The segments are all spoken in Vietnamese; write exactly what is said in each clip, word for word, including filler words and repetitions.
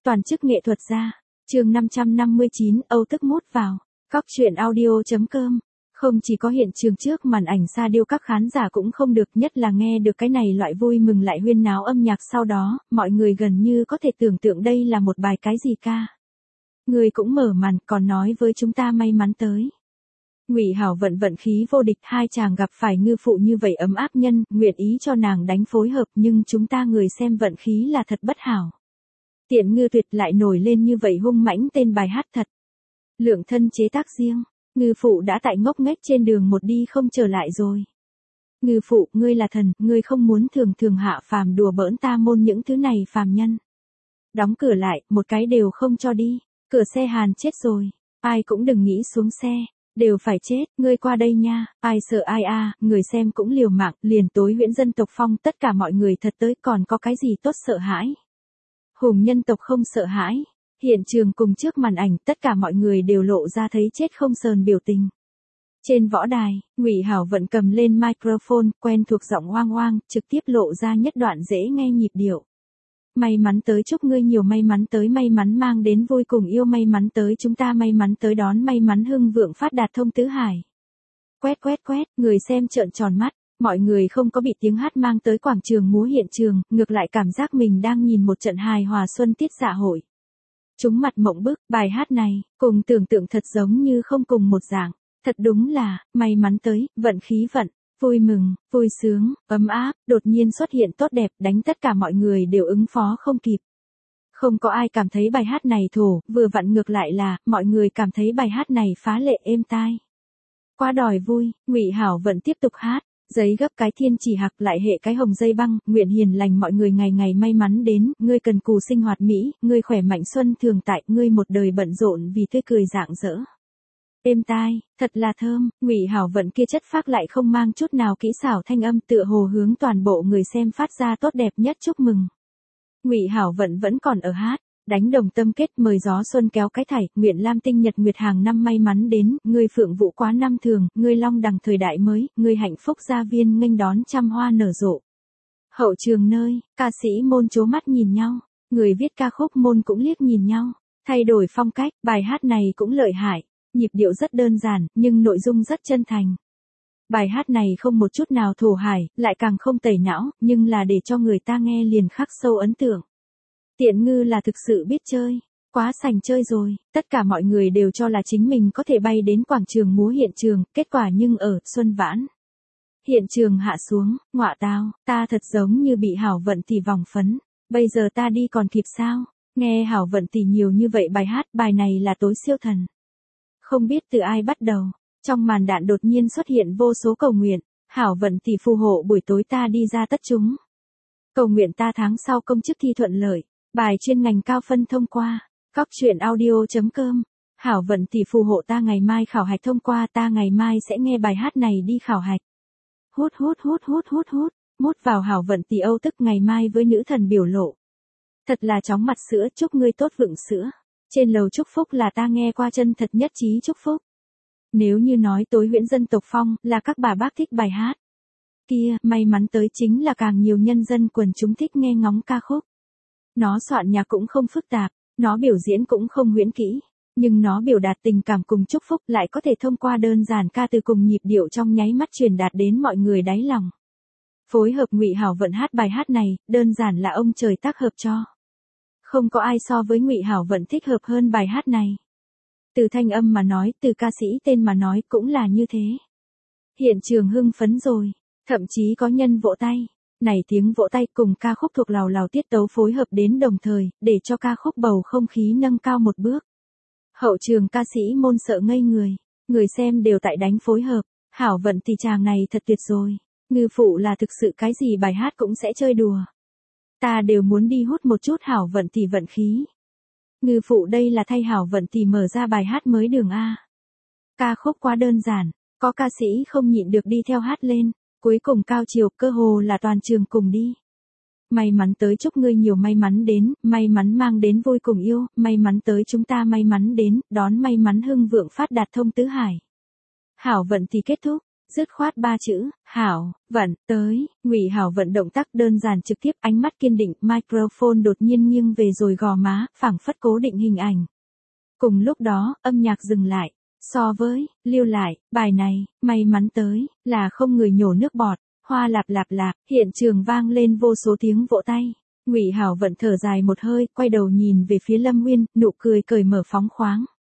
Toàn chức nghệ thuật gia. Chương năm trăm năm mươi chín, Âu Tức mút vào. Cóc truyện audio chấm com. Không chỉ có hiện trường trước màn ảnh sa điêu các khán giả cũng không được, nhất là nghe được cái này loại vui mừng lại huyên náo âm nhạc sau đó, mọi người gần như có thể tưởng tượng đây là một bài cái gì ca. Người cũng mở màn còn nói với chúng ta may mắn tới. Ngụy Hảo vận vận khí vô địch, hai chàng gặp phải ngư phụ như vậy ấm áp nhân, nguyện ý cho nàng đánh phối hợp, nhưng chúng ta người xem vận khí là thật bất hảo. Tiện ngư tuyệt lại nổi lên như vậy hung mãnh tên bài hát thật. Lượng thân chế tác riêng, ngư phụ đã tại ngốc nghếch trên đường một đi không trở lại rồi. Ngư phụ, ngươi là thần, ngươi không muốn thường thường hạ phàm đùa bỡn ta môn những thứ này phàm nhân. Đóng cửa lại, một cái đều không cho đi, cửa xe hàn chết rồi, ai cũng đừng nghĩ xuống xe. Đều phải chết, ngươi qua đây nha, ai sợ ai a, à, người xem cũng liều mạng, liền tối huyễn dân tộc phong, tất cả mọi người thật tới còn có cái gì tốt sợ hãi. Hùng nhân tộc không sợ hãi, hiện trường cùng trước màn ảnh, tất cả mọi người đều lộ ra thấy chết không sờn biểu tình. Trên võ đài, Ngụy Hảo vận cầm lên microphone, quen thuộc giọng oang oang, trực tiếp lộ ra nhất đoạn dễ nghe nhịp điệu. May mắn tới chúc ngươi nhiều may mắn tới may mắn mang đến vui cùng yêu may mắn tới chúng ta may mắn tới đón may mắn hưng vượng phát đạt thông tứ hải. Quét quét quét, người xem trợn tròn mắt, mọi người không có bị tiếng hát mang tới quảng trường múa hiện trường, ngược lại cảm giác mình đang nhìn một trận hài hòa xuân tiết dạ hội. Chúng mặt mộng bức, bài hát này, cùng tưởng tượng thật giống như không cùng một dạng, thật đúng là, may mắn tới, vận khí vận. Vui mừng, vui sướng, ấm áp, đột nhiên xuất hiện tốt đẹp, đánh tất cả mọi người đều ứng phó không kịp. Không có ai cảm thấy bài hát này thổ, vừa vặn ngược lại là, mọi người cảm thấy bài hát này phá lệ êm tai. Quá đòi vui, Ngụy Hảo vận tiếp tục hát, giấy gấp cái thiên chỉ hạc lại hệ cái hồng dây băng, nguyện hiền lành mọi người ngày ngày may mắn đến, ngươi cần cù sinh hoạt mỹ, ngươi khỏe mạnh xuân thường tại, ngươi một đời bận rộn vì tươi cười rạng rỡ. Êm tai, thật là thơm, Ngụy Hảo vận kia chất phác lại không mang chút nào kỹ xảo thanh âm tựa hồ hướng toàn bộ người xem phát ra tốt đẹp nhất chúc mừng. Ngụy Hảo vận vẫn còn ở hát, đánh đồng tâm kết mời gió xuân kéo cái thảy, nguyện lam tinh nhật nguyệt hàng năm may mắn đến, ngươi phượng vũ quá năm thường, ngươi long đằng thời đại mới, ngươi hạnh phúc gia viên nghênh đón trăm hoa nở rộ. Hậu trường nơi, ca sĩ môn chố mắt nhìn nhau, người viết ca khúc môn cũng liếc nhìn nhau, thay đổi phong cách, bài hát này cũng lợi hại. Nhịp điệu rất đơn giản, nhưng nội dung rất chân thành. Bài hát này không một chút nào thổ hải, lại càng không tẩy não, nhưng là để cho người ta nghe liền khắc sâu ấn tượng. Tiện ngư là thực sự biết chơi, quá sành chơi rồi, tất cả mọi người đều cho là chính mình có thể bay đến quảng trường múa hiện trường, kết quả nhưng ở Xuân Vãn. Hiện trường hạ xuống, ngọa tao, ta thật giống như bị Hảo vận tỷ vòng phấn, bây giờ ta đi còn kịp sao, nghe Hảo vận tỷ nhiều như vậy bài hát, bài này là tối siêu thần. Không biết từ ai bắt đầu, trong màn đạn đột nhiên xuất hiện vô số cầu nguyện, Hảo vận tỷ phù hộ buổi tối ta đi ra tất chúng. Cầu nguyện ta tháng sau công chức thi thuận lợi, bài chuyên ngành cao phân thông qua, cóc truyện audio chấm com. Hảo vận tỷ phù hộ ta ngày mai khảo hạch thông qua, ta ngày mai sẽ nghe bài hát này đi khảo hạch. Hút hút hút hút hút hút, mút vào Hảo vận tỷ Âu Tức ngày mai với nữ thần biểu lộ. Thật là chóng mặt sữa, chúc ngươi tốt vựng sữa. Trên lầu chúc phúc là ta nghe qua chân thật nhất trí chúc phúc. Nếu như nói tối huyễn dân tộc phong là các bà bác thích bài hát. Kia, may mắn tới chính là càng nhiều nhân dân quần chúng thích nghe ngóng ca khúc. Nó soạn nhạc cũng không phức tạp, nó biểu diễn cũng không huyễn kỹ, nhưng nó biểu đạt tình cảm cùng chúc phúc lại có thể thông qua đơn giản ca từ cùng nhịp điệu trong nháy mắt truyền đạt đến mọi người đáy lòng. Phối hợp Ngụy Hảo vận hát bài hát này, đơn giản là ông trời tác hợp cho. Không có ai so với Ngụy Hảo vận thích hợp hơn bài hát này. Từ thanh âm mà nói, từ ca sĩ tên mà nói cũng là như thế. Hiện trường hưng phấn rồi, thậm chí có nhân vỗ tay. Này tiếng vỗ tay cùng ca khúc thuộc lào lào tiết tấu phối hợp đến đồng thời, để cho ca khúc bầu không khí nâng cao một bước. Hậu trường ca sĩ môn sợ ngây người, người xem đều tại đánh phối hợp. Hảo vận thì chàng này thật tuyệt rồi. Ngư phụ là thực sự cái gì bài hát cũng sẽ chơi đùa. Ta đều muốn đi hút một chút Hảo vận tỷ vận khí. Ngư phụ đây là thay Hảo vận tỷ mở ra bài hát mới đường A. Ca khúc quá đơn giản, có ca sĩ không nhịn được đi theo hát lên, cuối cùng cao chiều cơ hồ là toàn trường cùng đi. May mắn tới chúc ngươi nhiều may mắn đến, may mắn mang đến vui cùng yêu, may mắn tới chúng ta may mắn đến, đón may mắn hưng vượng phát đạt thông tứ hải. Hảo vận tỷ kết thúc, Dứt khoát ba chữ, Hảo, Vận, tới, Ngụy Hảo Vận động tác đơn giản trực tiếp, ánh mắt kiên định, microphone đột nhiên nghiêng về rồi gò má, phảng phất cố định hình ảnh. Cùng lúc đó, âm nhạc dừng lại. So với, lưu lại, bài này, may mắn tới, là không người nhổ nước bọt, hoa lạp lạp lạp, hiện trường vang lên vô số tiếng vỗ tay. Ngụy Hảo Vận thở dài một hơi, quay đầu nhìn về phía Lâm Nguyên, nụ cười cởi mở phóng khoáng.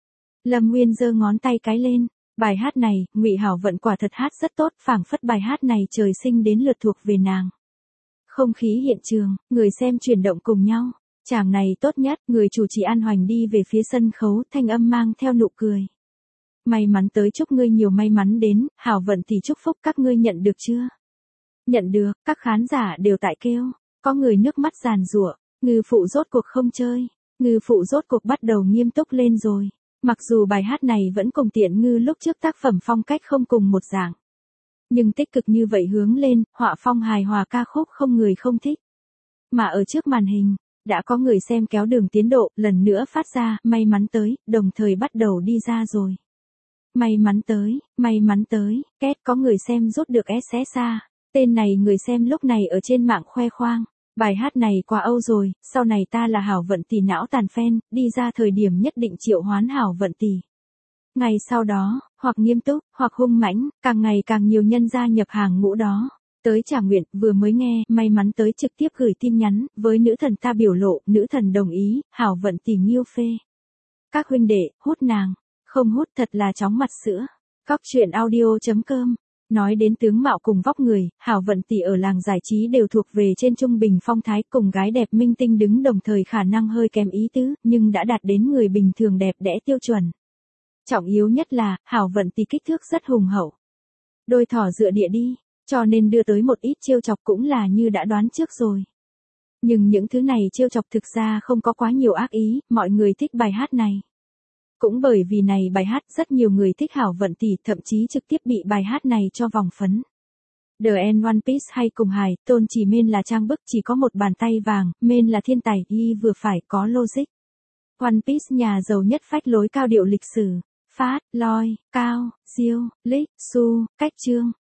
Lâm Nguyên giơ ngón tay cái lên, bài hát này, Ngụy Hảo Vận quả thật hát rất tốt, phảng phất bài hát này trời sinh đến lượt thuộc về nàng. Không khí hiện trường, người xem chuyển động cùng nhau. Chàng này tốt nhất, người chủ trì An Hoành đi về phía sân khấu, thanh âm mang theo nụ cười. May mắn tới, chúc ngươi nhiều may mắn đến, Hảo Vận thì chúc phúc, các ngươi nhận được chưa? Nhận được, các khán giả đều tại kêu, có người nước mắt giàn giụa, Ngư Phụ rốt cuộc không chơi, Ngư Phụ rốt cuộc bắt đầu nghiêm túc lên rồi. Mặc dù bài hát này vẫn cùng Tiện Ngư lúc trước tác phẩm phong cách không cùng một dạng. Nhưng tích cực như vậy hướng lên, họa phong hài hòa ca khúc không người không thích. Mà ở trước màn hình, đã có người xem kéo đường tiến độ, lần nữa phát ra, may mắn tới, đồng thời bắt đầu đi ra rồi. May mắn tới, may mắn tới, két có người xem rút được ét xé xa. Tên này người xem lúc này ở trên mạng khoe khoang. Bài hát này quá âu rồi, sau này ta là Hảo Vận tỷ não tàn fan, đi ra thời điểm nhất định triệu hoán Hảo Vận tỷ. Ngày sau đó, hoặc nghiêm túc, hoặc hung mãnh, càng ngày càng nhiều nhân gia nhập hàng ngũ đó. Tới trả nguyện, vừa mới nghe, may mắn tới trực tiếp gửi tin nhắn, với nữ thần ta biểu lộ, nữ thần đồng ý, Hảo Vận tỷ nghiêu phê. Các huynh đệ, hút nàng, không hút thật là chóng mặt sữa. Cóc truyện audio chấm com. Nói đến tướng mạo cùng vóc người, Hảo Vận tỷ ở làng giải trí đều thuộc về trên trung bình phong thái, cùng gái đẹp minh tinh đứng đồng thời khả năng hơi kém ý tứ, nhưng đã đạt đến người bình thường đẹp đẽ tiêu chuẩn. Trọng yếu nhất là, Hảo Vận tỷ kích thước rất hùng hậu. Đôi thỏ dựa địa đi, cho nên đưa tới một ít trêu chọc cũng là như đã đoán trước rồi. Nhưng những thứ này trêu chọc thực ra không có quá nhiều ác ý, mọi người thích bài hát này. Cũng bởi vì này bài hát rất nhiều người thích Hảo Vận tỷ, thậm chí trực tiếp bị bài hát này cho vòng phấn. The End One Piece hay cùng hài, tôn chỉ men là trang bức chỉ có một bàn tay vàng, men là thiên tài, y vừa phải có logic. One Piece nhà giàu nhất phách lối cao điệu lịch sử, phát, loi, cao, siêu, lích, su, cách chương.